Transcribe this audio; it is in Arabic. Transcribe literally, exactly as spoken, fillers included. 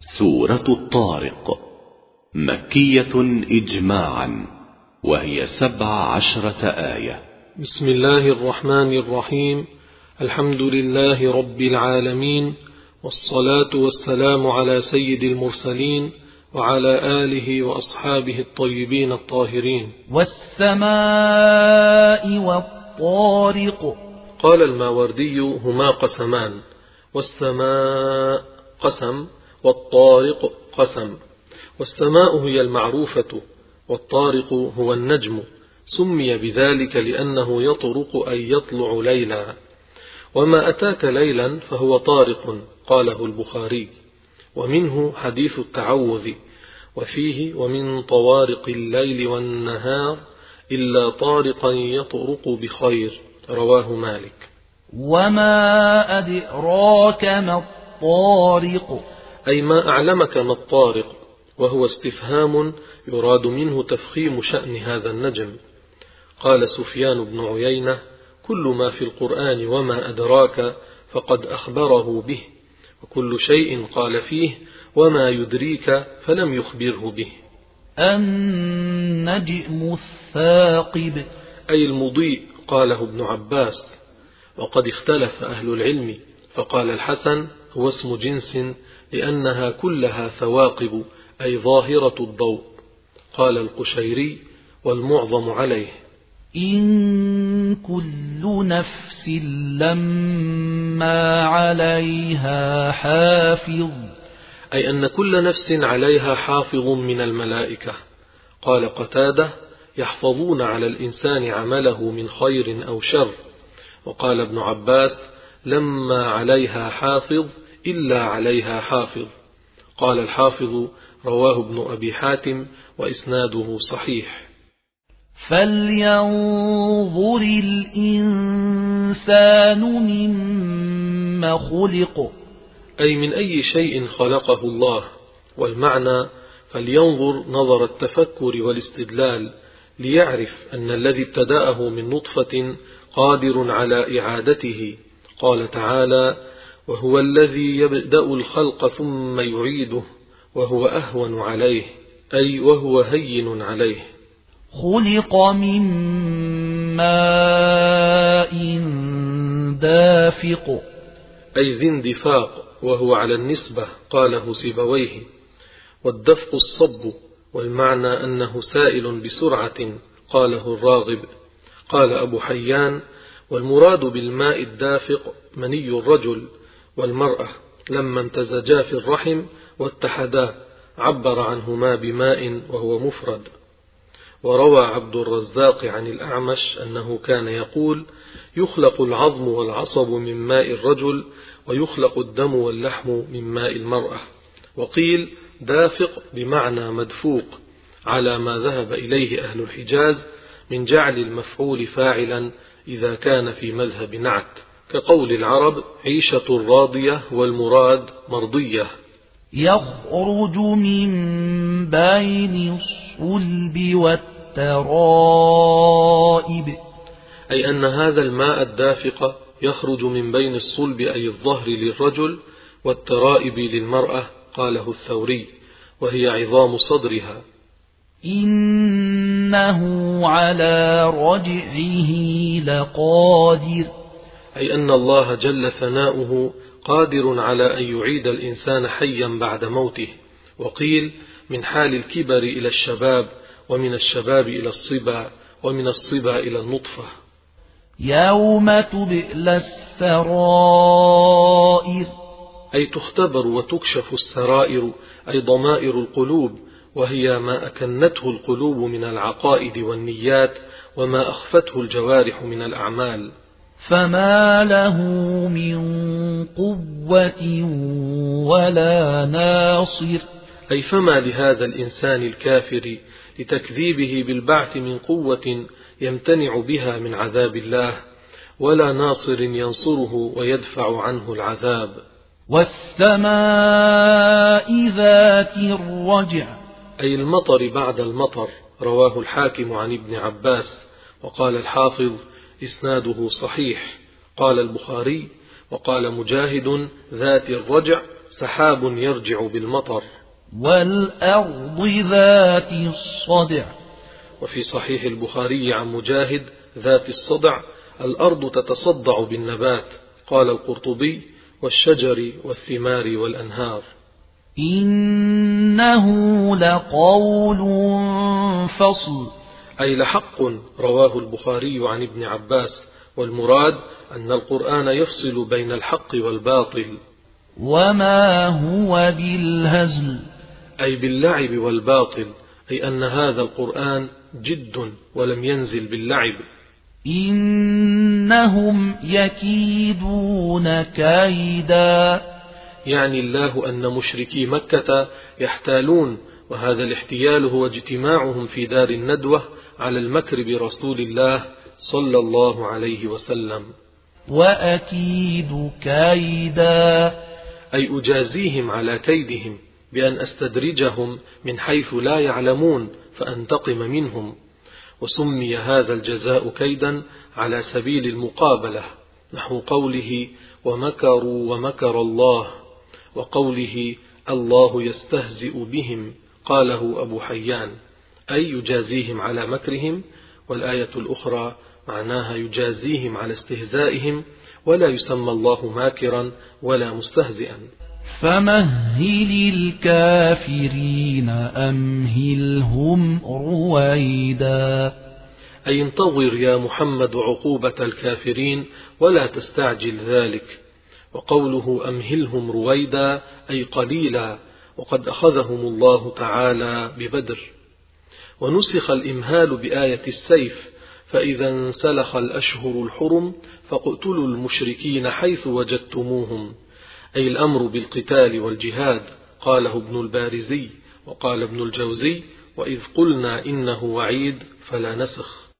سورة الطارق مكية إجماعا، وهي سبع عشرة آية. بسم الله الرحمن الرحيم. الحمد لله رب العالمين، والصلاة والسلام على سيد المرسلين وعلى آله وأصحابه الطيبين الطاهرين. والسماء والطارق. قال الماوردي: هما قسمان، والسماء قسم والطارق قسم. والسماء هي المعروفة، والطارق هو النجم، سمي بذلك لأنه يطرق أي يطلع ليلا. وما أتاك ليلا فهو طارق، قاله البخاري. ومنه حديث التعوذ، وفيه: ومن طوارق الليل والنهار إلا طارقا يطرق بخير، رواه مالك. وما أدراك ما الطارق، أي ما أعلمك ما الطارق، وهو استفهام يراد منه تفخيم شأن هذا النجم. قال سفيان بن عيينة: كل ما في القرآن وما أدراك فقد أخبره به، وكل شيء قال فيه وما يدريك فلم يخبره به. النجم الثاقب، أي المضيء، قاله ابن عباس. وقد اختلف أهل العلم، فقال الحسن: هو اسم جنس لأنها كلها ثواقب، أي ظاهرة الضوء. قال القشيري: والمعظم عليه. إن كل نفس لما عليها حافظ، أي أن كل نفس عليها حافظ من الملائكة. قال قتادة: يحفظون على الإنسان عمله من خير أو شر. وقال ابن عباس: لما عليها حافظ إلا عليها حافظ. قال الحافظ: رواه ابن أبي حاتم وإسناده صحيح. فلينظر الإنسان مما خلق، أي من أي شيء خلقه الله. والمعنى: فلينظر نظر التفكر والاستدلال، ليعرف أن الذي ابتدأه من نطفة قادر على إعادته. قال تعالى: وهو الذي يبدأ الخلق ثم يعيده وهو أهون عليه، أي وهو هين عليه. خلق من ماء دافق، أي ذي اندفاق، وهو على النسبة، قاله سيبويه. والدفق الصب، والمعنى أنه سائل بسرعة، قاله الراغب. قال أبو حيان: والمراد بالماء الدافق مني الرجل والمرأة لما امتزجا في الرحم واتحدا، عبر عنهما بماء وهو مفرد. وروى عبد الرزاق عن الأعمش أنه كان يقول: يخلق العظم والعصب من ماء الرجل، ويخلق الدم واللحم من ماء المرأة. وقيل دافق بمعنى مدفوق، على ما ذهب إليه أهل الحجاز من جعل المفعول فاعلا إذا كان في مذهب نعت، كقول العرب: عيشة راضية، والمراد مرضية. يخرج من بين الصلب والترائب، أي أن هذا الماء الدافق يخرج من بين الصلب، أي الظهر للرجل، والترائب للمرأة، قاله الثوري، وهي عظام صدرها. إنه على رجعه لقادر، أي أن الله جل ثناؤه قادر على أن يعيد الإنسان حيا بعد موته. وقيل من حال الكبر إلى الشباب، ومن الشباب إلى الصبا، ومن الصبا إلى النطفة. يوم تبلى السرائر، أي تختبر وتكشف السرائر، أي ضمائر القلوب، وهي ما أكنته القلوب من العقائد والنيات، وما أخفته الجوارح من الأعمال. فما له من قوة ولا ناصر، أي فما لهذا الإنسان الكافر لتكذيبه بالبعث من قوة يمتنع بها من عذاب الله، ولا ناصر ينصره ويدفع عنه العذاب. والسماء ذات الرجع، أي المطر بعد المطر، رواه الحاكم عن ابن عباس. وقال الحافظ: إسناده صحيح. قال البخاري: وقال مجاهد: ذات الرجع سحاب يرجع بالمطر. والأرض ذات الصدع. وفي صحيح البخاري عن مجاهد ذات الصدع: الأرض تتصدع بالنبات. قال القرطبي: والشجر والثمار والأنهار. إنه لقول فصل، أي لحق. رواه البخاري عن ابن عباس، والمراد أن القرآن يفصل بين الحق والباطل. وما هو بالهزل، أي باللعب والباطل، أي أن هذا القرآن جد ولم ينزل باللعب. إنهم يكيدون كيدا، يعني الله أن مشركي مكة يحتالون، وهذا الاحتيال هو اجتماعهم في دار الندوة على المكر برسول الله صلى الله عليه وسلم. وأكيد كيدا، أي أجازيهم على كيدهم بأن أستدرجهم من حيث لا يعلمون فأنتقم منهم. وسمي هذا الجزاء كيدا على سبيل المقابلة، نحو قوله: ومكروا ومكر الله، وقوله: الله يستهزئ بهم، قاله أبو حيان، أي يجازيهم على مكرهم. والآية الأخرى معناها يجازيهم على استهزائهم، ولا يسمى الله ماكرا ولا مستهزئا. فمهل الكافرين أمهلهم رويدا، أي انتظر يا محمد عقوبة الكافرين ولا تستعجل ذلك. وقوله أمهلهم رويدا أي قليلا، وقد أخذهم الله تعالى ببدر. ونسخ الإمهال بآية السيف: فإذا انسلخ الأشهر الحرم فاقتلوا المشركين حيث وجدتموهم، أي الأمر بالقتال والجهاد. قاله ابن البارزي، وقال ابن الجوزي: وإذ قلنا إنه وعيد فلا نسخ.